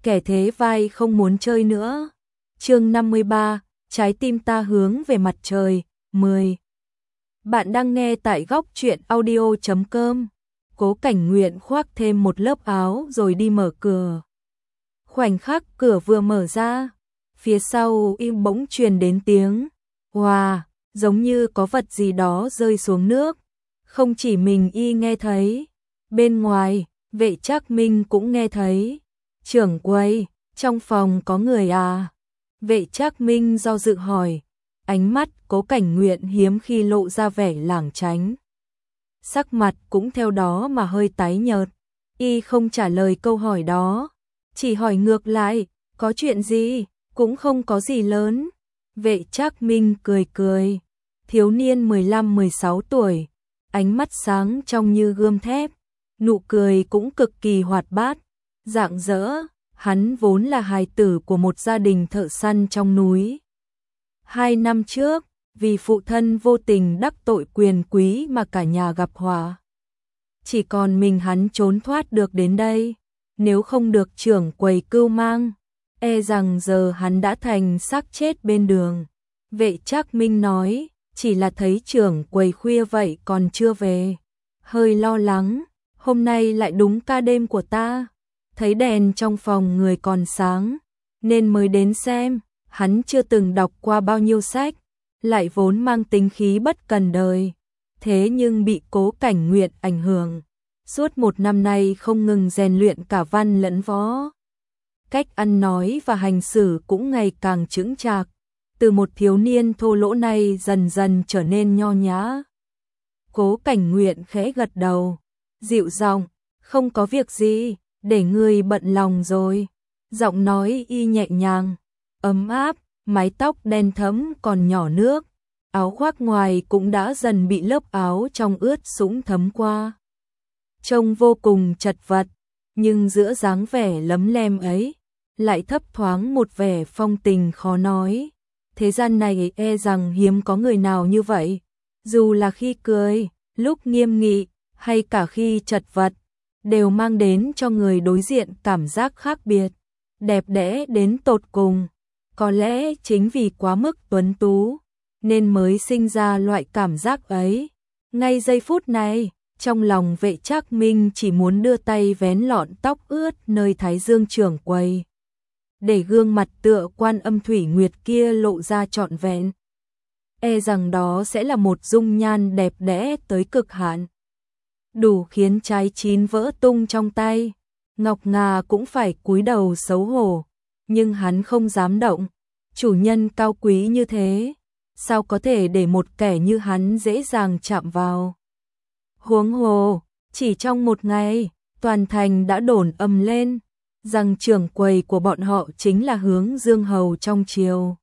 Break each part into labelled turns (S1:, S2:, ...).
S1: kẻ thế vai không muốn chơi nữa. Chương 53, trái tim ta hướng về mặt trời, 10. Bạn đang nghe tại góc truyện audio.com. Cố Cảnh Nguyện khoác thêm một lớp áo rồi đi mở cửa. Khoảnh khắc cửa vừa mở ra, phía sau im bỗng truyền đến tiếng "Wow", giống như có vật gì đó rơi xuống nước. Không chỉ mình y nghe thấy, bên ngoài, Vệ Trác Minh cũng nghe thấy. "Trưởng quầy, trong phòng có người à?" Vệ Trác Minh do dự hỏi, ánh mắt Cố Cảnh Nguyện hiếm khi lộ ra vẻ lảng tránh. Sắc mặt cũng theo đó mà hơi tái nhợt, y không trả lời câu hỏi đó, chỉ hỏi ngược lại, "Có chuyện gì?" "Cũng không có gì lớn." Vệ Trác Minh cười cười, thiếu niên 15-16 tuổi, ánh mắt sáng trong như gươm thép, nụ cười cũng cực kỳ hoạt bát, rạng rỡ. Hắn vốn là hài tử của một gia đình thợ săn trong núi. 2 năm trước, vì phụ thân vô tình đắc tội quyền quý mà cả nhà gặp họa. Chỉ còn mình hắn trốn thoát được đến đây, nếu không được trưởng quầy cưu mang, e rằng giờ hắn đã thành xác chết bên đường. Vệ Trác Minh nói, chỉ là thấy trưởng quầy khuya vậy còn chưa về, hơi lo lắng, hôm nay lại đúng ca đêm của ta. Thấy đèn trong phòng người còn sáng, nên mới đến xem. Hắn chưa từng đọc qua bao nhiêu sách, lại vốn mang tính khí bất cần đời, thế nhưng bị Cố Cảnh Nguyện ảnh hưởng, suốt 1 năm nay không ngừng rèn luyện cả văn lẫn võ. Cách ăn nói và hành xử cũng ngày càng chững chạc, từ một thiếu niên thô lỗ này dần dần trở nên nho nhã. Cố Cảnh Nguyện khẽ gật đầu, dịu giọng, "Không có việc gì, để ngươi bận lòng rồi." Giọng nói y nhẹ nhàng, ấm áp, mái tóc đen thẫm còn nhỏ nước, áo khoác ngoài cũng đã dần bị lớp áo trong ướt sũng thấm qua. Trông vô cùng chật vật, nhưng giữa dáng vẻ lấm lem ấy, lại thấp thoáng một vẻ phong tình khó nói. Thế gian này e rằng hiếm có người nào như vậy, dù là khi cười, lúc nghiêm nghị, hay cả khi chật vật, đều mang đến cho người đối diện cảm giác khác biệt, đẹp đẽ đến tột cùng. Có lẽ chính vì quá mức tuấn tú, nên mới sinh ra loại cảm giác ấy. Ngay giây phút này, trong lòng Vệ Trác Minh chỉ muốn đưa tay vén lọn tóc ướt nơi thái dương trưởng quầy, để gương mặt tựa Quan Âm Thủy Nguyệt kia lộ ra trọn vẹn. E rằng đó sẽ là một dung nhan đẹp đẽ tới cực hạn, đủ khiến trái chín vỡ tung trong tay. Ngọc Ngà cũng phải cúi đầu xấu hổ, nhưng hắn không dám động. Chủ nhân cao quý như thế, sao có thể để một kẻ như hắn dễ dàng chạm vào. Huống hồ, chỉ trong 1 ngày, toàn thành đã đồn ầm lên, rằng trưởng quầy của bọn họ chính là Hướng Dương Hầu trong triều.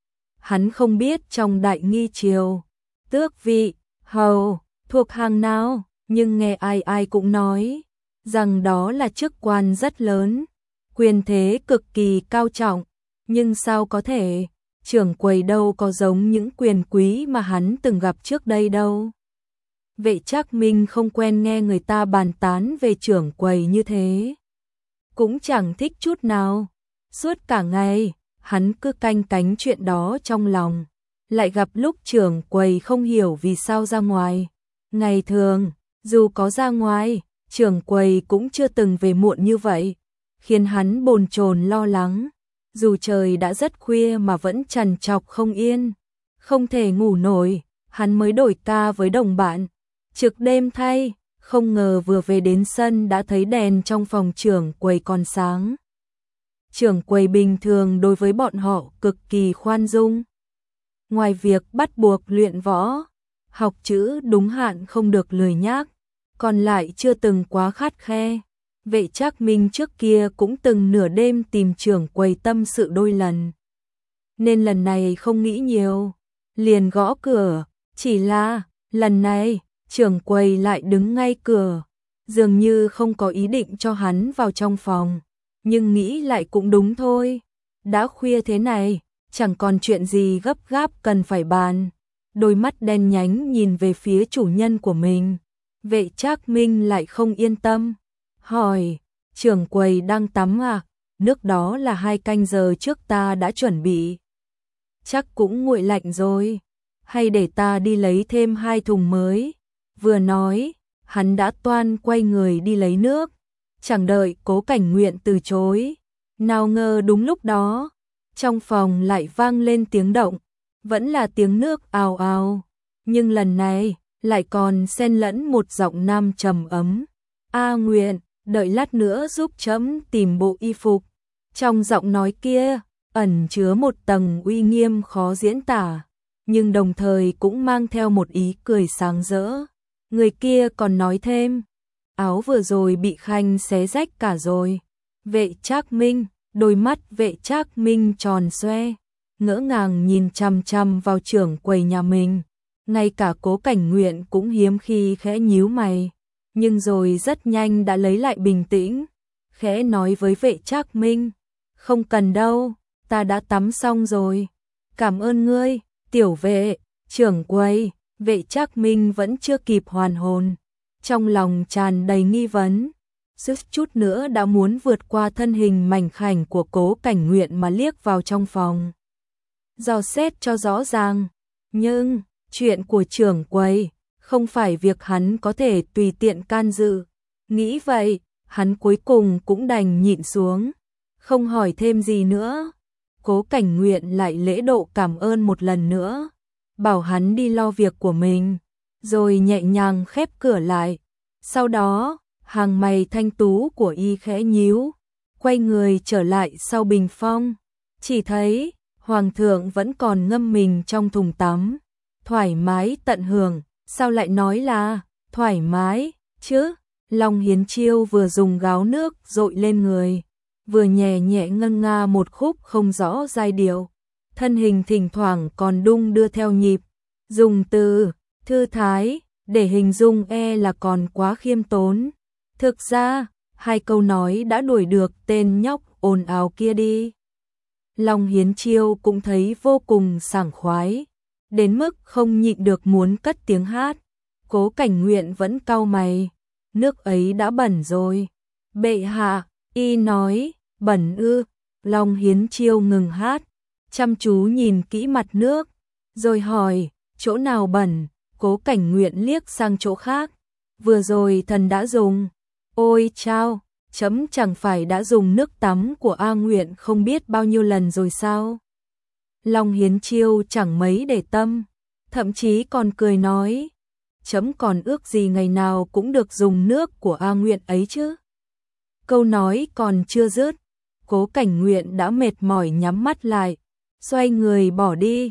S1: Hắn không biết trong Đại Nghi triều, tước vị, hầu, thuộc hàng nào, nhưng nghe ai ai cũng nói, rằng đó là chức quan rất lớn, quyền thế cực kỳ cao trọng. Nhưng sao có thể, trưởng quầy đâu có giống những quyền quý mà hắn từng gặp trước đây đâu. Vệ Trác Minh không quen nghe người ta bàn tán về trưởng quầy như thế, cũng chẳng thích chút nào. Suốt cả ngày, hắn cứ canh cánh chuyện đó trong lòng, lại gặp lúc trưởng quầy không hiểu vì sao ra ngoài. Ngày thường, dù có ra ngoài, trưởng quầy cũng chưa từng về muộn như vậy, khiến hắn bồn chồn lo lắng. Dù trời đã rất khuya mà vẫn trằn trọc không yên, không thể ngủ nổi, hắn mới đổi ca với đồng bạn, trực đêm thay, không ngờ vừa về đến sân đã thấy đèn trong phòng trưởng quầy còn sáng. Trưởng quầy bình thường đối với bọn họ cực kỳ khoan dung. Ngoài việc bắt buộc luyện võ, học chữ đúng hạn không được lười nhác, còn lại chưa từng quá khắt khe. Vệ Trác Minh trước kia cũng từng nửa đêm tìm trưởng quầy tâm sự đôi lần, nên lần này không nghĩ nhiều, liền gõ cửa. Chỉ là lần này trưởng quầy lại đứng ngay cửa, dường như không có ý định cho hắn vào trong phòng, nhưng nghĩ lại cũng đúng thôi, đã khuya thế này, chẳng còn chuyện gì gấp gáp cần phải bàn. Đôi mắt đen nhánh nhìn về phía chủ nhân của mình, Vệ Trác Minh lại không yên tâm, hỏi, trưởng quầy đang tắm à? nước đó là 2 canh giờ trước ta đã chuẩn bị. Chắc cũng nguội lạnh rồi, hay để ta đi lấy thêm 2 thùng mới. Vừa nói, hắn đã toan quay người đi lấy nước, chẳng đợi Cố Cảnh Nguyện từ chối. Nào ngờ đúng lúc đó, trong phòng lại vang lên tiếng động, vẫn là tiếng nước ào ào, nhưng lần này lại còn xen lẫn một giọng nam trầm ấm. A Nguyện, đợi lát nữa giúp trẫm tìm bộ y phục. Trong giọng nói kia ẩn chứa một tầng uy nghiêm khó diễn tả, nhưng đồng thời cũng mang theo một ý cười sáng rỡ. Người kia còn nói thêm, áo vừa rồi bị Khanh xé rách cả rồi. Vệ Trác Minh, đôi mắt Vệ Trác Minh tròn xoe, ngỡ ngàng nhìn chằm chằm vào trưởng quầy nhà mình. Ngay cả Cố Cảnh Nguyện cũng hiếm khi khẽ nhíu mày, nhưng rồi rất nhanh đã lấy lại bình tĩnh, khẽ nói với Vệ Trác Minh, không cần đâu, ta đã tắm xong rồi. Cảm ơn ngươi, tiểu vệ. Trưởng quầy. Vệ Trác Minh vẫn chưa kịp hoàn hồn, trong lòng tràn đầy nghi vấn, suýt chút nữa đã muốn vượt qua thân hình mảnh khảnh của Cố Cảnh Nguyện mà liếc vào trong phòng, dò xét cho rõ ràng. Nhưng chuyện của trưởng quầy không phải việc hắn có thể tùy tiện can dự. Nghĩ vậy, hắn cuối cùng cũng đành nhịn xuống, không hỏi thêm gì nữa. Cố Cảnh Nguyện lại lễ độ cảm ơn một lần nữa, bảo hắn đi lo việc của mình, rồi nhẹ nhàng khép cửa lại. Sau đó, hàng mày thanh tú của y khẽ nhíu, quay người trở lại sau bình phong, chỉ thấy Hoàng thượng vẫn còn ngâm mình trong thùng tắm, thoải mái tận hưởng. Sao lại nói là thoải mái chứ? Long Hiến Chiêu vừa dùng gáo nước dội lên người, vừa nhẹ nhẹ ngân nga một khúc không rõ giai điệu, thân hình thỉnh thoảng còn đung đưa theo nhịp. Dùng từ thư thái để hình dung là còn quá khiêm tốn. Thực ra, 2 câu nói đã đuổi được tên nhóc ồn ào kia đi. Long Hiến Chiêu cũng thấy vô cùng sảng khoái, đến mức không nhịn được muốn cất tiếng hát. Cố Cảnh Nguyện vẫn cau mày, nước ấy đã bẩn rồi. Bệ hạ, y nói, bẩn ư? Long Hiến Chiêu ngừng hát, chăm chú nhìn kỹ mặt nước, rồi hỏi, chỗ nào bẩn? Cố Cảnh Nguyện liếc sang chỗ khác, vừa rồi thần đã dùng. Ôi chao, chấm chẳng phải đã dùng nước tắm của A Nguyện không biết bao nhiêu lần rồi sao? Long Hiến Chiêu chẳng mấy để tâm, thậm chí còn cười nói, chấm còn ước gì ngày nào cũng được dùng nước của A Nguyện ấy chứ. Câu nói còn chưa dứt, Cố Cảnh Nguyện đã mệt mỏi nhắm mắt lại, xoay người bỏ đi.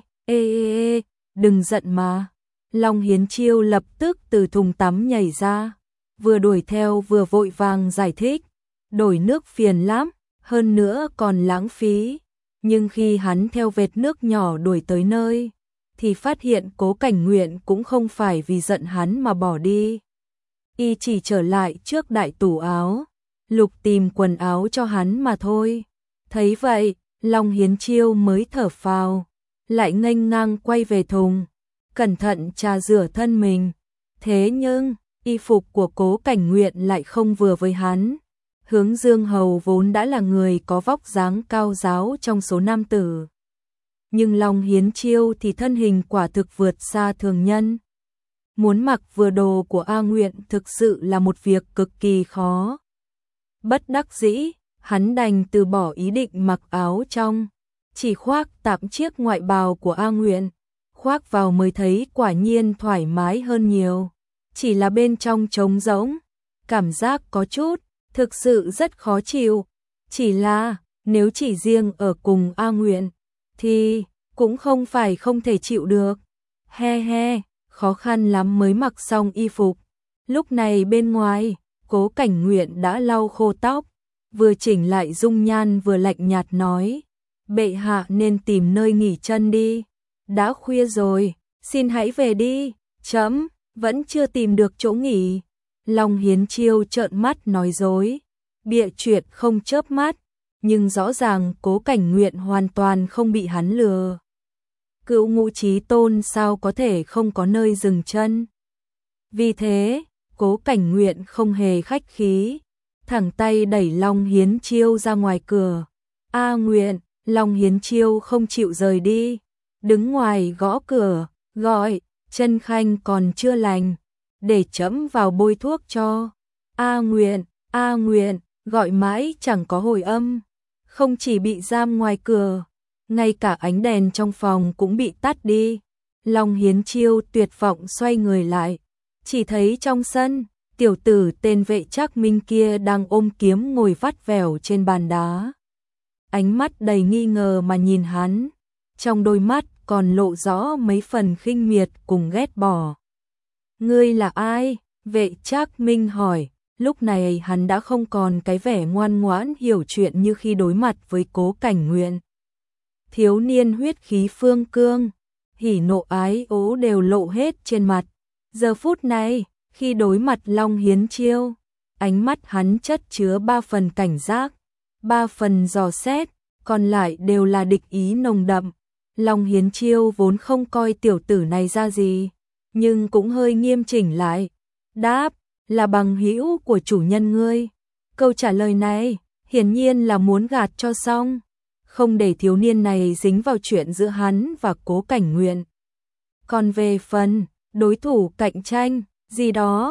S1: Ê, đừng giận mà. Long Hiến Chiêu lập tức từ thùng tắm nhảy ra, vừa đuổi theo vừa vội vàng giải thích, đổi nước phiền lắm, hơn nữa còn lãng phí. Nhưng khi hắn theo vệt nước nhỏ đuổi tới nơi, thì phát hiện Cố Cảnh Nguyện cũng không phải vì giận hắn mà bỏ đi. Y chỉ trở lại trước đại tủ áo, lục tìm quần áo cho hắn mà thôi. Thấy vậy, Long Hiến Chiêu mới thở phào, lại nghênh ngang quay về thùng, cẩn thận trà rửa thân mình. Thế nhưng, y phục của Cố Cảnh Nguyện lại không vừa với hắn. Hướng Dương Hầu vốn đã là người có vóc dáng cao ráo trong số nam tử, nhưng Long Hiến Chiêu thì thân hình quả thực vượt xa thường nhân. Muốn mặc vừa đồ của A Nguyện thực sự là một việc cực kỳ khó. Bất đắc dĩ, hắn đành từ bỏ ý định mặc áo trong, chỉ khoác tạm chiếc ngoại bào của A Nguyện. Khoác vào mới thấy quả nhiên thoải mái hơn nhiều, chỉ là bên trong trống rỗng, cảm giác có chút, thực sự rất khó chịu. Chỉ là, nếu chỉ riêng ở cùng A Nguyện, thì cũng không phải không thể chịu được. He, khó khăn lắm mới mặc xong y phục. Lúc này bên ngoài, Cố Cảnh Nguyện đã lau khô tóc, vừa chỉnh lại dung nhan vừa lạnh nhạt nói, bệ hạ nên tìm nơi nghỉ chân đi. Đã khuya rồi, xin hãy về đi, chấm vẫn chưa tìm được chỗ nghỉ. Long Hiến Chiêu trợn mắt nói dối, bịa chuyện không chớp mắt, nhưng rõ ràng Cố Cảnh Nguyện hoàn toàn không bị hắn lừa. Cựu Ngũ Chí Tôn sao có thể không có nơi dừng chân. Vì thế, Cố Cảnh Nguyện không hề khách khí, thẳng tay đẩy Long Hiến Chiêu ra ngoài cửa. A Nguyện, Long Hiến Chiêu không chịu rời đi, đứng ngoài gõ cửa, gọi, chân khanh còn chưa lành, để trẫm vào bôi thuốc cho. A Nguyện, gọi mãi chẳng có hồi âm, không chỉ bị giam ngoài cửa, ngay cả ánh đèn trong phòng cũng bị tắt đi. Long Hiến Chiêu tuyệt vọng xoay người lại, chỉ thấy trong sân, tiểu tử tên Vệ Trác Minh kia đang ôm kiếm ngồi vắt vẻo trên bàn đá. Ánh mắt đầy nghi ngờ mà nhìn hắn, trong đôi mắt còn lộ rõ mấy phần khinh miệt cùng ghét bỏ. Ngươi là ai? Vệ Trác Minh hỏi, lúc này hắn đã không còn cái vẻ ngoan ngoãn hiểu chuyện như khi đối mặt với Cố Cảnh Nguyện. Thiếu niên huyết khí phương cương, hỉ nộ ái ố đều lộ hết trên mặt. Giờ phút này, khi đối mặt Long Hiến Chiêu, ánh mắt hắn chất chứa 3 phần cảnh giác, 3 phần dò xét, còn lại đều là địch ý nồng đậm. Long Hiến Chiêu vốn không coi tiểu tử này ra gì, nhưng cũng hơi nghiêm chỉnh lại. Đáp, là bằng hữu của chủ nhân ngươi. Câu trả lời này, hiển nhiên là muốn gạt cho xong, không để thiếu niên này dính vào chuyện giữa hắn và Cố Cảnh Nguyện. Còn về phần đối thủ cạnh tranh gì đó,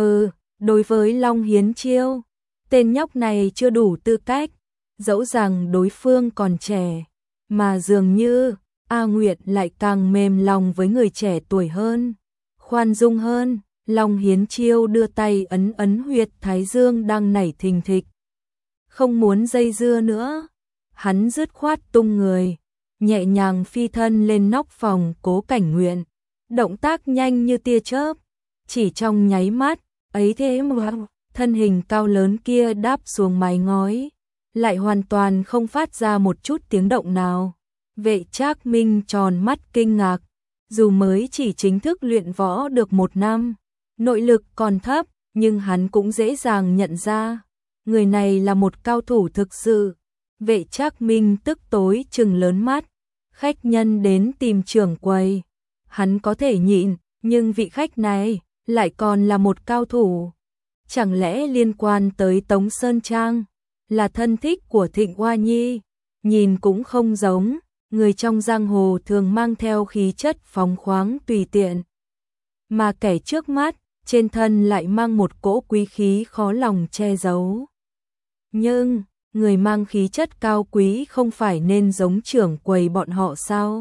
S1: đối với Long Hiến Chiêu, tên nhóc này chưa đủ tư cách, dẫu rằng đối phương còn trẻ, mà dường như A Nguyệt lại càng mềm lòng với người trẻ tuổi hơn, khoan dung hơn. Long Hiến Chiêu đưa tay ấn ấn huyệt thái dương đang nảy thình thịch. Không muốn dây dưa nữa, hắn dứt khoát tung người, nhẹ nhàng phi thân lên nóc phòng Cố Cảnh Nguyện. Động tác nhanh như tia chớp, chỉ trong nháy mắt, ấy thế mà thân hình cao lớn kia đáp xuống mái ngói, lại hoàn toàn không phát ra một chút tiếng động nào. Vệ Trác Minh tròn mắt kinh ngạc, dù mới chỉ chính thức luyện võ được 1 năm, nội lực còn thấp, nhưng hắn cũng dễ dàng nhận ra, người này là một cao thủ thực sự. Vệ Trác Minh tức tối trừng lớn mắt, khách nhân đến tìm trưởng quầy, hắn có thể nhịn, nhưng vị khách này lại còn là một cao thủ. Chẳng lẽ liên quan tới Tống Sơn Trang, là thân thích của Thịnh Hoa Nhi? Nhìn cũng không giống, người trong giang hồ thường mang theo khí chất phóng khoáng tùy tiện, mà kẻ trước mắt, trên thân lại mang một cỗ quý khí khó lòng che giấu. Nhưng, người mang khí chất cao quý không phải nên giống trưởng quầy bọn họ sao?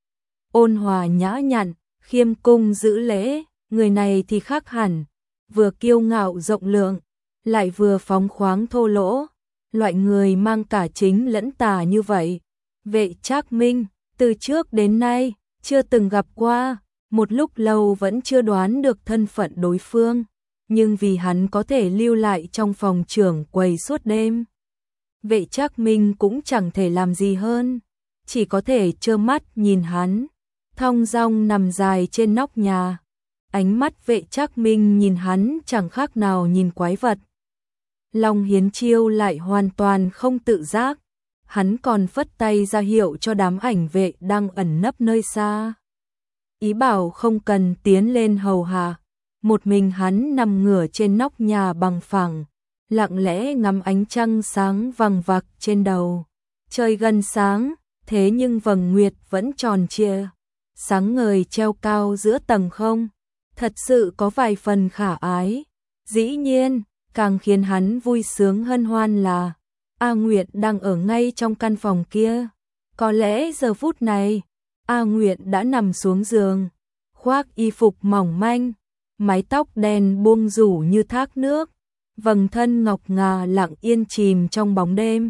S1: Ôn hòa nhã nhặn, khiêm cung giữ lễ, người này thì khác hẳn, vừa kiêu ngạo rộng lượng, lại vừa phóng khoáng thô lỗ, loại người mang cả chính lẫn tà như vậy. Vệ Trác Minh, từ trước đến nay, chưa từng gặp qua, một lúc lâu vẫn chưa đoán được thân phận đối phương, nhưng vì hắn có thể lưu lại trong phòng trưởng quầy suốt đêm, Vệ Trác Minh cũng chẳng thể làm gì hơn, chỉ có thể trơ mắt nhìn hắn thong dong nằm dài trên nóc nhà. Ánh mắt Vệ Trác Minh nhìn hắn chẳng khác nào nhìn quái vật. Long Hiến Chiêu lại hoàn toàn không tự giác, hắn còn phất tay ra hiệu cho đám ảnh vệ đang ẩn nấp nơi xa, ý bảo không cần tiến lên hầu hạ. Một mình hắn nằm ngửa trên nóc nhà bằng phẳng, lặng lẽ ngắm ánh trăng sáng vằng vặc trên đầu. Trời gần sáng, thế nhưng vầng nguyệt vẫn tròn trịa, sáng ngời treo cao giữa tầng không, thật sự có vài phần khả ái. Dĩ nhiên, càng khiến hắn vui sướng hân hoan là A Nguyệt đang ở ngay trong căn phòng kia. Có lẽ giờ phút này, A Nguyệt đã nằm xuống giường, khoác y phục mỏng manh, mái tóc đen buông rủ như thác nước, vầng thân ngọc ngà lặng yên chìm trong bóng đêm.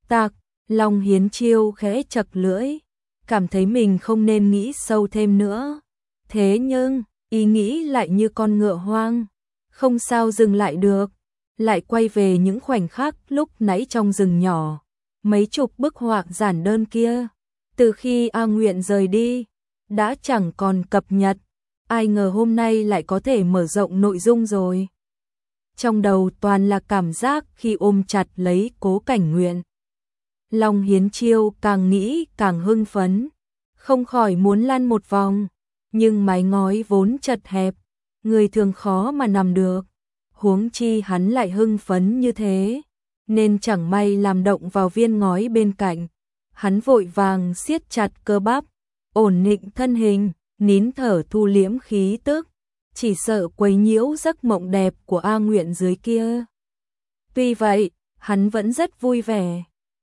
S1: Long Hiến Chiêu khẽ chật lưỡi, cảm thấy mình không nên nghĩ sâu thêm nữa. Thế nhưng, ý nghĩ lại như con ngựa hoang, không sao dừng lại được, lại quay về những khoảnh khắc lúc nãy trong rừng nhỏ. Mấy chục bức họa giản đơn kia, từ khi A Nguyện rời đi, đã chẳng còn cập nhật, ai ngờ hôm nay lại có thể mở rộng nội dung rồi. Trong đầu toàn là cảm giác khi ôm chặt lấy Cố Cảnh Nguyện. Long Hiến Chiêu càng nghĩ càng hưng phấn, không khỏi muốn lăn một vòng, nhưng mái ngói vốn chật hẹp, người thường khó mà nằm được. huống chi hắn lại hưng phấn như thế, nên chẳng may làm động vào viên ngói bên cạnh. Hắn vội vàng siết chặt cơ bắp, ổn định thân hình, nín thở thu liễm khí tức, chỉ sợ quấy nhiễu giấc mộng đẹp của A Nguyện dưới kia. Tuy vậy, hắn vẫn rất vui vẻ.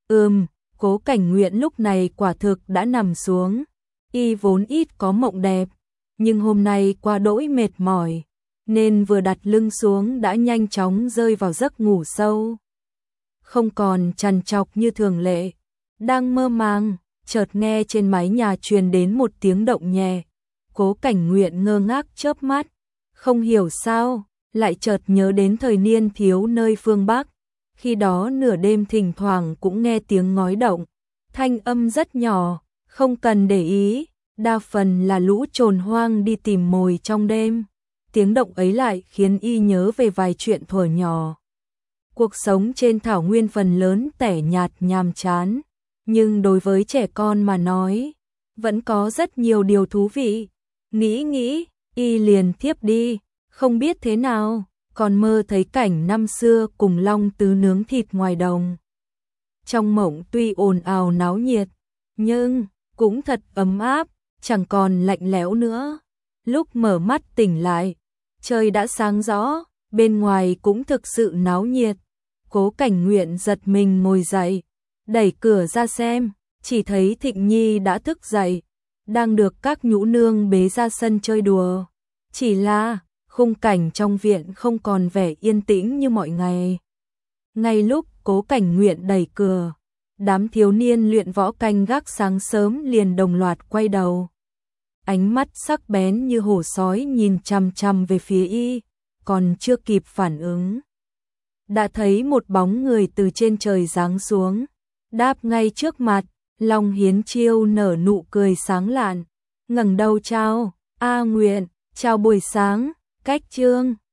S1: Cố Cảnh Nguyện lúc này quả thực đã nằm xuống, y vốn ít có mộng đẹp, nhưng hôm nay qua đỗi mệt mỏi, nên vừa đặt lưng xuống đã nhanh chóng rơi vào giấc ngủ sâu. Không còn trằn trọc như thường lệ, đang mơ màng, chợt nghe trên mái nhà truyền đến một tiếng động nhẹ. Cố Cảnh Nguyện ngơ ngác chớp mắt, không hiểu sao, lại chợt nhớ đến thời niên thiếu nơi phương Bắc. Khi đó nửa đêm thỉnh thoảng cũng nghe tiếng ngói động, thanh âm rất nhỏ, không cần để ý, đa phần là lũ trồn hoang đi tìm mồi trong đêm. Tiếng động ấy lại khiến y nhớ về vài chuyện thuở nhỏ. Cuộc sống trên thảo nguyên phần lớn tẻ nhạt nhàm chán, nhưng đối với trẻ con mà nói, vẫn có rất nhiều điều thú vị. Nghĩ, y liền thiếp đi, không biết thế nào, còn mơ thấy cảnh năm xưa cùng Long Tứ nướng thịt ngoài đồng. Trong mộng tuy ồn ào náo nhiệt, nhưng cũng thật ấm áp, chẳng còn lạnh lẽo nữa. Lúc mở mắt tỉnh lại, trời đã sáng rõ, bên ngoài cũng thực sự náo nhiệt. Cố Cảnh Nguyện giật mình ngồi dậy, đẩy cửa ra xem, chỉ thấy Thịnh Nhi đã thức dậy, đang được các nhũ nương bế ra sân chơi đùa. Chỉ là khung cảnh trong viện không còn vẻ yên tĩnh như mọi ngày. Ngay lúc Cố Cảnh Nguyện đẩy cửa, đám thiếu niên luyện võ canh gác sáng sớm liền đồng loạt quay đầu. Ánh mắt sắc bén như hổ sói nhìn chằm chằm về phía y, còn chưa kịp phản ứng, đã thấy một bóng người từ trên trời giáng xuống, đáp ngay trước mặt. Long Hiến Chiêu nở nụ cười sáng lạn, ngẩng đầu chào, A Nguyện, chào buổi sáng, cách trương.